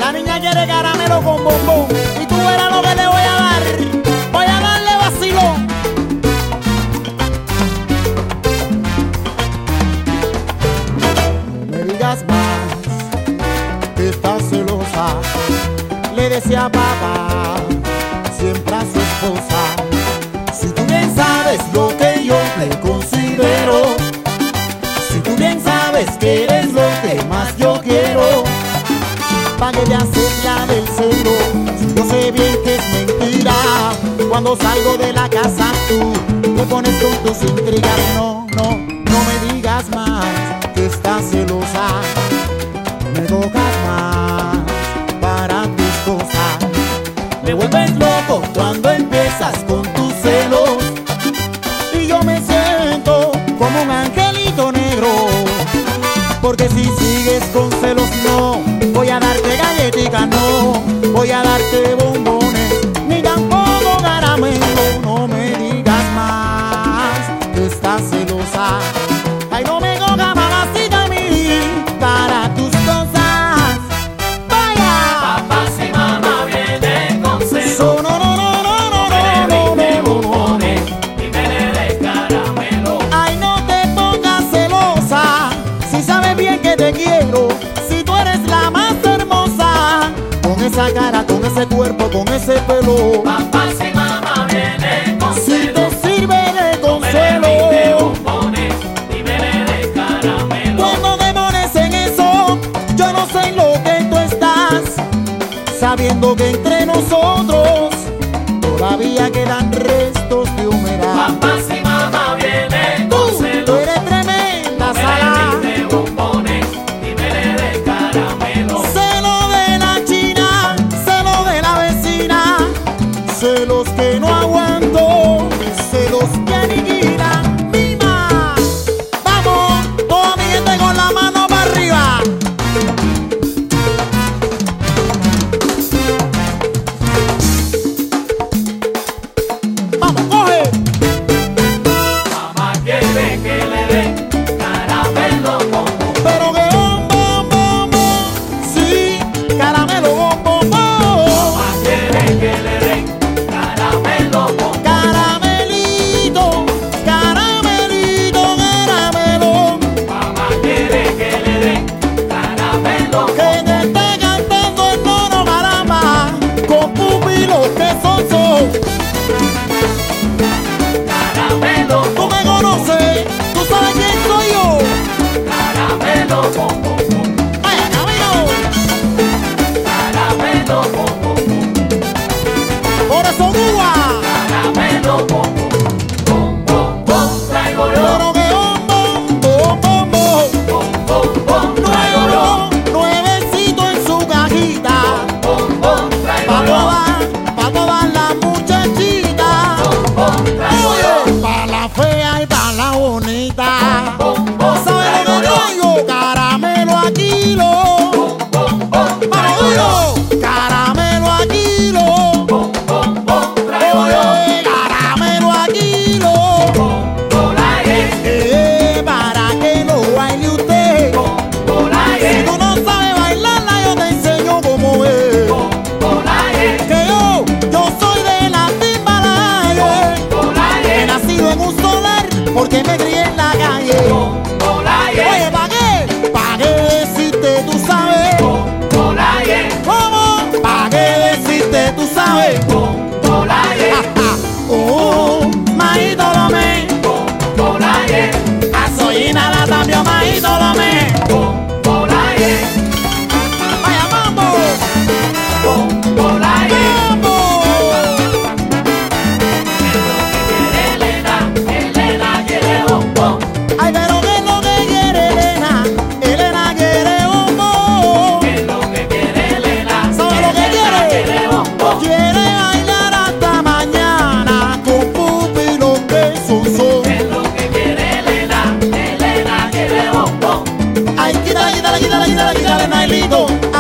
La niña quiere caramelo con bombón y tú verás lo que le voy a dar. Voy a darle vacilón. No me digas más que estás celosa, le decía papá siempre a su esposa. Si tú bien sabes lo que yo le considero, si tú bien sabes que eres lo que más yo quiero, ¿pa' qué te haces la del celo? Si yo sé bien que es mentira, cuando salgo de la casa tú te pones con tus intrigas. No, no, no me digas más que estás celosa, me tocas más para tus cosas. Me vuelves loco cuando empiezas con tus celos y yo me siento como un angelito negro, porque si sigues con celos no voy a darte galletitas, no voy a darte bombones, ni tampoco caramelo. No me digas más que estás celosa, ay, no me cojas mamacita a mí para tus cosas. Vaya, Papá, si mamá viene con celos, so, no, no, no, no, no, no, no, de no, no. bombones y me de caramelo. Ay, no te pongas celosa, si sabes bien que te quiero, si tú eres la más hermosa, con esa cara, con ese cuerpo, con ese pelo. Papá, si mamá viene con Si celos, te sirve de de consuelo, bombones y me de caramelo. cuando te pones en eso, yo no sé en lo que tú estás, sabiendo que entre nosotros todavía quedan restos de humedad. Papá, si mamá viene con Tú celos, eres tremenda sala. de bombones y me de caramelo. Celo de la china, celo de la vecina, celos que no aguanto, celos que aniquilan mi mar. Vamos, toda mi gente con la mano para arriba. Vamos, coge. Mamá quiere que le dé caramelo con Pero que bom, bom, bom, bom, sí, caramelo, bom, bom, bom. Mamá quiere que le dé caramelo con Caramelito, caramelito, caramelo, Mamá quiere que le dé caramelo que te esté cantando el mono caramba, con pupilos que son. caramelo Tú me conoces, tú sabes quién soy yo. caramelo con Ay, caramelo, caramelo con por eso Cuba. caramelo con traigo yo Pero que bom, bom, bom, bom, bom. traigo yo Nuevecito en su cajita, traigo pa' todas las muchachitas. Oye, pa' la fea y pa' la bonita. ¿Sabes lo que traigo? Caramelo a kilo. Vamos, dilo. Caramelo a kilo. Oye, caramelo a kilo. Para que lo baile usted. Si tú no sabes bailarla, yo te enseño cómo es. Que yo soy de la Timbalaye, he nacido en un solar porque me crié en la calle. Oye, ¿pa' qué? ¿Pa' qué decirte tú sabes? ¿Cómo? ¿Pa' qué decirte tú sabes? Oh, majito lo me, a Soyina la también majito lo me. Vaya mambo, mambo. Ay, pero ¿qué es lo que quiere Elena? Elena quiere bombo. ¿Sabe lo que quiere? Quiere bailar hasta mañana con pupilos que son. Ay, quítale, quítale, quítale, quítale, quítale, Nailito.